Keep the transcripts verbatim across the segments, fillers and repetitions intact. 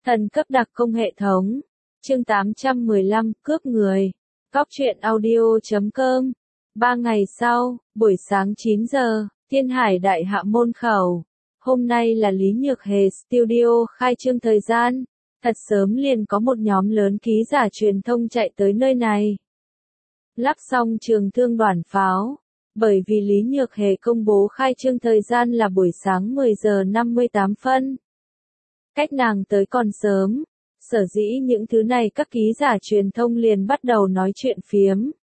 Thần cấp đặc công hệ thống. Chương tám trăm mười lăm, cướp người. Góc truyện audio chấm com. Ba ngày sau, buổi sáng chín giờ, Thiên Hải Đại Hạ môn khẩu. Hôm nay là Lý Nhược Hề Studio khai trương thời gian. Thật sớm liền có một nhóm lớn ký giả truyền thông chạy tới nơi này. Lắp xong trường thương đoàn pháo. Bởi vì Lý Nhược Hề công bố khai trương thời gian là buổi sáng mười giờ năm mươi tám phân. Cách nàng tới còn sớm, sở dĩ những thứ này các ký giả truyền thông liền bắt đầu nói chuyện phiếm.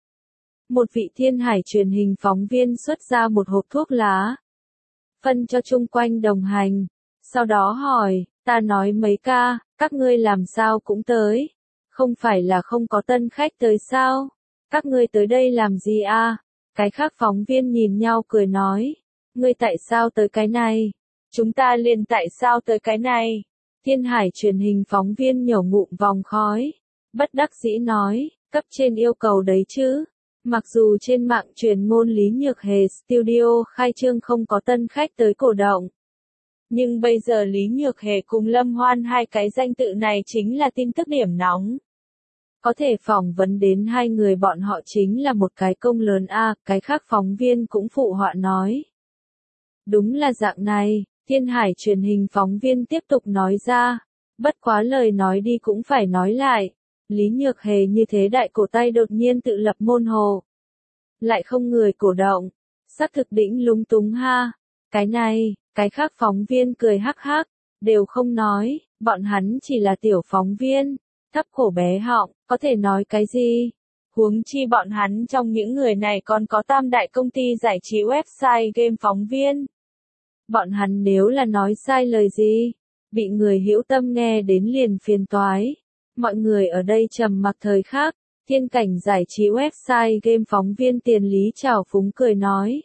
Một vị Thiên Hải truyền hình phóng viên xuất ra một hộp thuốc lá, phân cho chung quanh đồng hành, sau đó hỏi, ta nói mấy ca, các ngươi làm sao cũng tới, không phải là không có tân khách tới sao, các ngươi tới đây làm gì a? Cái khác phóng viên nhìn nhau cười nói, ngươi tại sao tới cái này? Chúng ta liền tại sao tới cái này? Thiên Hải truyền hình phóng viên nhổ ngụm vòng khói, bất đắc dĩ nói, cấp trên yêu cầu đấy chứ. Mặc dù trên mạng truyền ngôn Lý Nhược Hề Studio khai trương không có tân khách tới cổ động. Nhưng bây giờ Lý Nhược Hề cùng Lâm Hoan hai cái danh tự này chính là tin tức điểm nóng. Có thể phỏng vấn đến hai người bọn họ chính là một cái công lớn a, à, cái khác phóng viên cũng phụ họa nói. Đúng là dạng này, Thiên Hải truyền hình phóng viên tiếp tục nói ra, bất quá lời nói đi cũng phải nói lại, Lý Nhược Hề như thế đại cổ tay đột nhiên tự lập môn hồ. Lại không người cổ động, xác thực đỉnh lúng túng ha, cái này, cái khác phóng viên cười hắc hắc, đều không nói, bọn hắn chỉ là tiểu phóng viên, thấp cổ bé họng, có thể nói cái gì? Huống chi bọn hắn trong những người này còn có tam đại công ty giải trí website game phóng viên. Bọn hắn nếu là nói sai lời gì, bị người hữu tâm nghe đến liền phiền toái. Mọi người ở đây trầm mặc thời khắc, Thiên Cảnh giải trí website game phóng viên Tiền Lý trào phúng cười nói.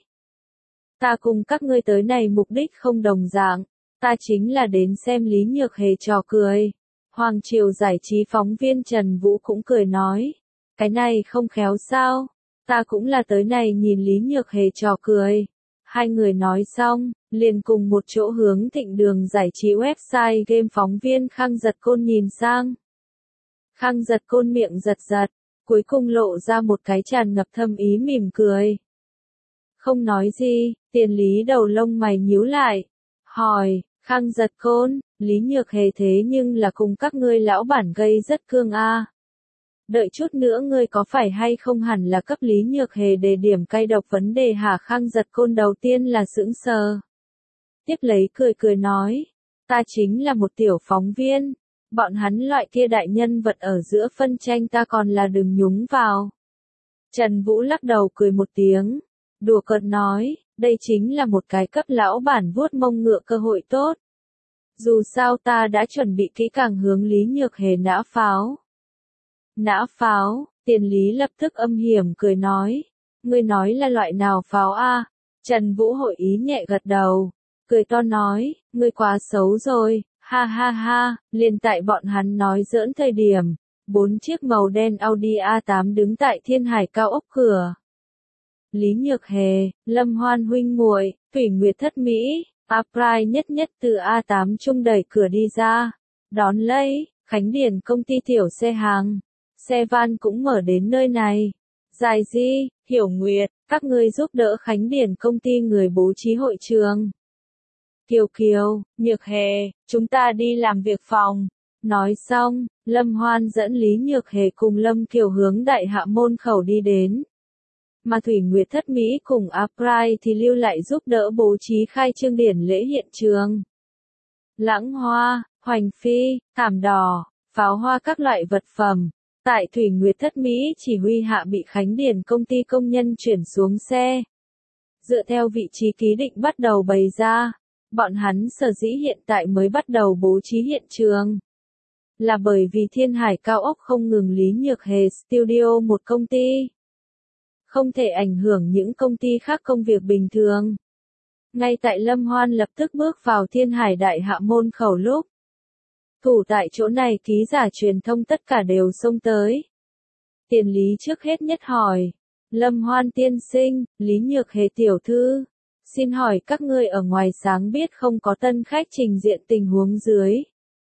Ta cùng các ngươi tới này mục đích không đồng dạng, ta chính là đến xem Lý Nhược Hề trò cười. Hoàng Triều giải trí phóng viên Trần Vũ cũng cười nói, cái này không khéo sao, ta cũng là tới này nhìn Lý Nhược Hề trò cười. Hai người nói xong, liền cùng một chỗ hướng Thịnh Đường giải trí website game phóng viên Khang Giật Côn nhìn sang. Khang Giật Côn miệng giật giật, cuối cùng lộ ra một cái tràn ngập thâm ý mỉm cười. Không nói gì, Tiền Lý đầu lông mày nhíu lại, hỏi, Khang Giật Côn, Lý Nhược Hề thế nhưng là cùng các ngươi lão bản gây rất cương a. Đợi chút nữa ngươi có phải hay không hẳn là cấp Lý Nhược Hề đề điểm cay độc vấn đề hả? Khang Giật Côn đầu tiên là sững sờ. Tiếp lấy cười cười nói, ta chính là một tiểu phóng viên, bọn hắn loại kia đại nhân vật ở giữa phân tranh ta còn là đừng nhúng vào. Trần Vũ lắc đầu cười một tiếng, đùa cợt nói, đây chính là một cái cấp lão bản vuốt mông ngựa cơ hội tốt. Dù sao ta đã chuẩn bị kỹ càng hướng Lý Nhược Hề nã pháo. Nã pháo, Tiền Lý lập tức âm hiểm cười nói, ngươi nói là loại nào pháo a? Trần Vũ hội ý nhẹ gật đầu, cười to nói, ngươi quá xấu rồi, ha ha ha, liền tại bọn hắn nói giỡn thời điểm, bốn chiếc màu đen Audi a tám đứng tại Thiên Hải cao ốc cửa. Lý Nhược Hề, Lâm Hoan huynh muội, Thủy Nguyệt thất mỹ, April nhất nhất từ a tám trung đẩy cửa đi ra, đón lấy, Khánh Điền công ty tiểu xe hàng. Xe van cũng mở đến nơi này. Dài Di, Hiểu Nguyệt, các ngươi giúp đỡ Khánh Điền công ty người bố trí hội trường. Kiều Kiều, Nhược Hề, chúng ta đi làm việc phòng. Nói xong, Lâm Hoan dẫn Lý Nhược Hề cùng Lâm Kiều hướng Đại Hạ môn khẩu đi đến. Mà Thủy Nguyệt thất mỹ cùng April thì lưu lại giúp đỡ bố trí khai trương điển lễ hiện trường. Lãng hoa, hoành phi, thảm đỏ, pháo hoa các loại vật phẩm. Tại Thủy Nguyệt thất mỹ chỉ huy hạ bị Khánh Điền công ty công nhân chuyển xuống xe. Dựa theo vị trí ký định bắt đầu bày ra, bọn hắn sở dĩ hiện tại mới bắt đầu bố trí hiện trường. Là bởi vì Thiên Hải cao ốc không ngừng Lý Nhược Hề Studio một công ty. Không thể ảnh hưởng những công ty khác công việc bình thường. Ngay tại Lâm Hoan lập tức bước vào Thiên Hải Đại Hạ môn khẩu lúc. Thủ tại chỗ này ký giả truyền thông tất cả đều xông tới. Tiền Lý trước hết nhất hỏi, Lâm Hoan tiên sinh, Lý Nhược Hề tiểu thư, xin hỏi các ngươi ở ngoài sáng biết không có tân khách trình diện tình huống dưới.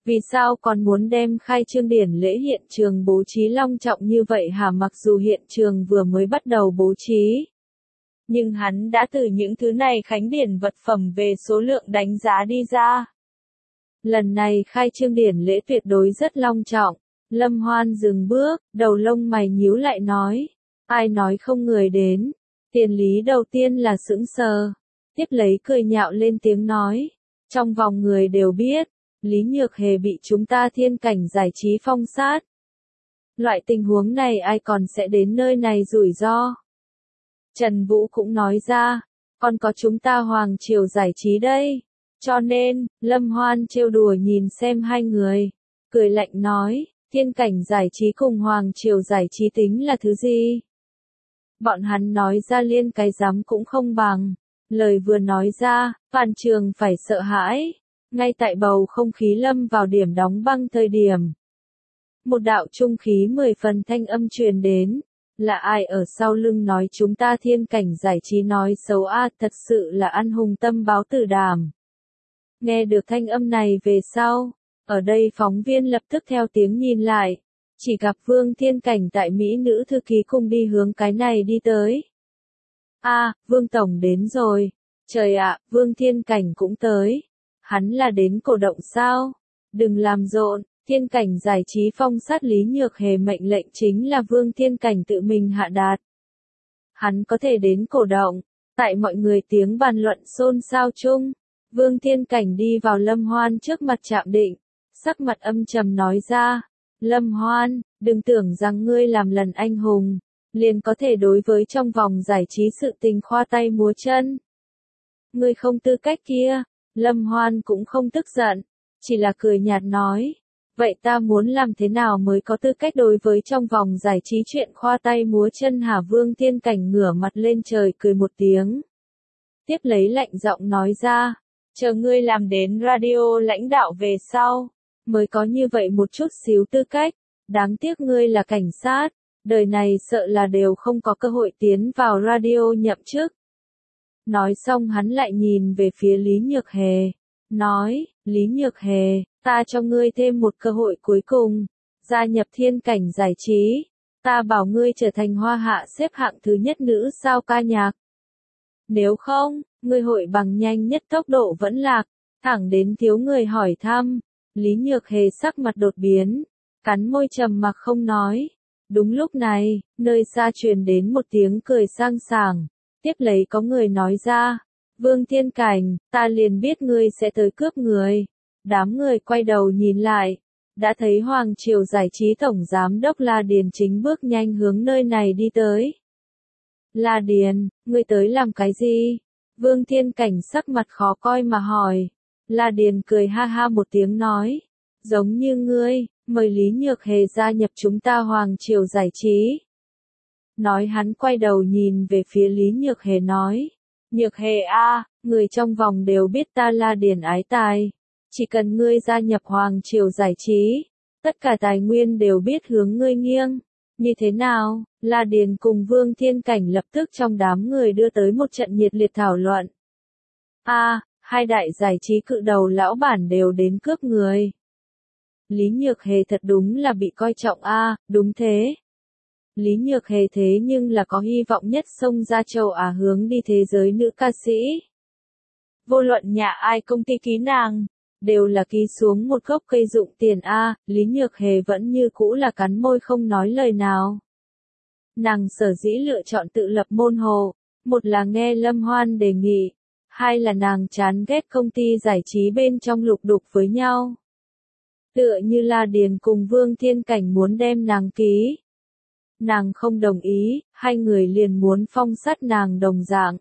Vì sao còn muốn đem khai trương điển lễ hiện trường bố trí long trọng như vậy hả? Mặc dù hiện trường vừa mới bắt đầu bố trí, nhưng hắn đã từ những thứ này khánh điển vật phẩm về số lượng đánh giá đi ra. Lần này khai trương điển lễ tuyệt đối rất long trọng. Lâm Hoan dừng bước, đầu lông mày nhíu lại nói. Ai nói không người đến? Tiền Lý đầu tiên là sững sờ, tiếp lấy cười nhạo lên tiếng nói. Trong vòng người đều biết, Lý Nhược Hề bị chúng ta Thiên Cảnh Giải Trí phong sát. Loại tình huống này ai còn sẽ đến nơi này rủi ro. Trần Vũ cũng nói ra, còn có chúng ta Hoàng Triều Giải Trí đây. Cho nên, Lâm Hoan trêu đùa nhìn xem hai người, cười lạnh nói, Thiên Cảnh Giải Trí cùng Hoàng Triều Giải Trí tính là thứ gì? Bọn hắn nói ra liên cái dám cũng không bằng. Lời vừa nói ra, toàn trường phải sợ hãi. Ngay tại bầu không khí lâm vào điểm đóng băng thời điểm, một đạo trung khí mười phần thanh âm truyền đến. Là ai ở sau lưng nói chúng ta Thiên Cảnh Giải Trí nói xấu a? Thật sự là ăn hùng tâm báo tử đàm. Nghe được thanh âm này về sau, ở đây phóng viên lập tức theo tiếng nhìn lại, chỉ gặp Vương Thiên Cảnh tại Mỹ nữ thư ký cùng đi hướng cái này đi tới. A, Vương Tổng đến rồi. Trời ạ, Vương Thiên Cảnh cũng tới. Hắn là đến cổ động sao? Đừng làm rộn, Thiên Cảnh Giải Trí phong sát Lý Nhược Hề mệnh lệnh chính là Vương Thiên Cảnh tự mình hạ đạt. Hắn có thể đến cổ động. Tại mọi người tiếng bàn luận xôn xao chung, Vương Thiên Cảnh đi vào Lâm Hoan trước mặt chạm định, sắc mặt âm trầm nói ra. Lâm Hoan, đừng tưởng rằng ngươi làm lần anh hùng, liền có thể đối với trong vòng giải trí sự tình khoa tay múa chân. Ngươi không tư cách kia. Lâm Hoan cũng không tức giận, chỉ là cười nhạt nói. Vậy ta muốn làm thế nào mới có tư cách đối với trong vòng giải trí chuyện khoa tay múa chân hả? Vương Thiên Cảnh ngửa mặt lên trời cười một tiếng. Tiếp lấy lạnh giọng nói ra. Chờ ngươi làm đến radio lãnh đạo về sau, mới có như vậy một chút xíu tư cách. Đáng tiếc ngươi là cảnh sát, đời này sợ là đều không có cơ hội tiến vào radio nhậm chức. Nói xong hắn lại nhìn về phía Lý Nhược Hề, nói, Lý Nhược Hề, ta cho ngươi thêm một cơ hội cuối cùng, gia nhập Thiên Cảnh Giải Trí, ta bảo ngươi trở thành hoa hạ xếp hạng thứ nhất nữ sao ca nhạc. Nếu không, ngươi hội bằng nhanh nhất tốc độ vẫn lạc, thẳng đến thiếu người hỏi thăm. Lý Nhược Hề sắc mặt đột biến, cắn môi trầm mặc không nói. Đúng lúc này, nơi xa truyền đến một tiếng cười sang sảng. Tiếp lấy có người nói ra, Vương Thiên Cảnh, ta liền biết ngươi sẽ tới cướp người. Đám người quay đầu nhìn lại, đã thấy Hoàng Triều Giải Trí Tổng Giám đốc La Điền chính bước nhanh hướng nơi này đi tới. La Điền, ngươi tới làm cái gì? Vương Thiên Cảnh sắc mặt khó coi mà hỏi. La Điền cười ha ha một tiếng nói, giống như ngươi, mời Lý Nhược Hề gia nhập chúng ta Hoàng Triều Giải Trí. Nói hắn quay đầu nhìn về phía Lý Nhược Hề nói, Nhược Hề a, người trong vòng đều biết ta La Điền ái tài, chỉ cần ngươi gia nhập Hoàng Triều Giải Trí, tất cả tài nguyên đều biết hướng ngươi nghiêng. Như thế nào? La Điền cùng Vương Thiên Cảnh lập tức trong đám người đưa tới một trận nhiệt liệt thảo luận. A, hai đại giải trí cự đầu lão bản đều đến cướp người. Lý Nhược Hề thật đúng là bị coi trọng a, đúng thế. Lý Nhược Hề thế nhưng là có hy vọng nhất xông ra châu Á hướng đi thế giới nữ ca sĩ. Vô luận nhà ai công ty ký nàng, đều là ký xuống một gốc cây dụng tiền a, Lý Nhược Hề vẫn như cũ là cắn môi không nói lời nào. Nàng sở dĩ lựa chọn tự lập môn hồ, một là nghe Lâm Hoan đề nghị, hai là nàng chán ghét công ty giải trí bên trong lục đục với nhau. Tựa như La Điền cùng Vương Thiên Cảnh muốn đem nàng ký. Nàng không đồng ý, hai người liền muốn phong sát nàng đồng dạng.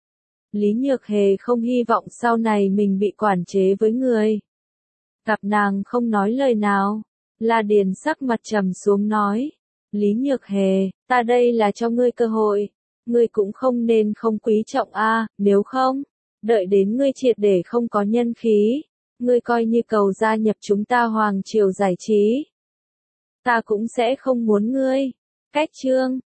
Lý Nhược Hề không hy vọng sau này mình bị quản chế với người. Gặp nàng không nói lời nào, La Điền sắc mặt trầm xuống nói, Lý Nhược Hề, ta đây là cho ngươi cơ hội, ngươi cũng không nên không quý trọng a, nếu không, đợi đến ngươi triệt để không có nhân khí, ngươi coi như cầu gia nhập chúng ta Hoàng Triều Giải Trí. Ta cũng sẽ không muốn ngươi. Cách chương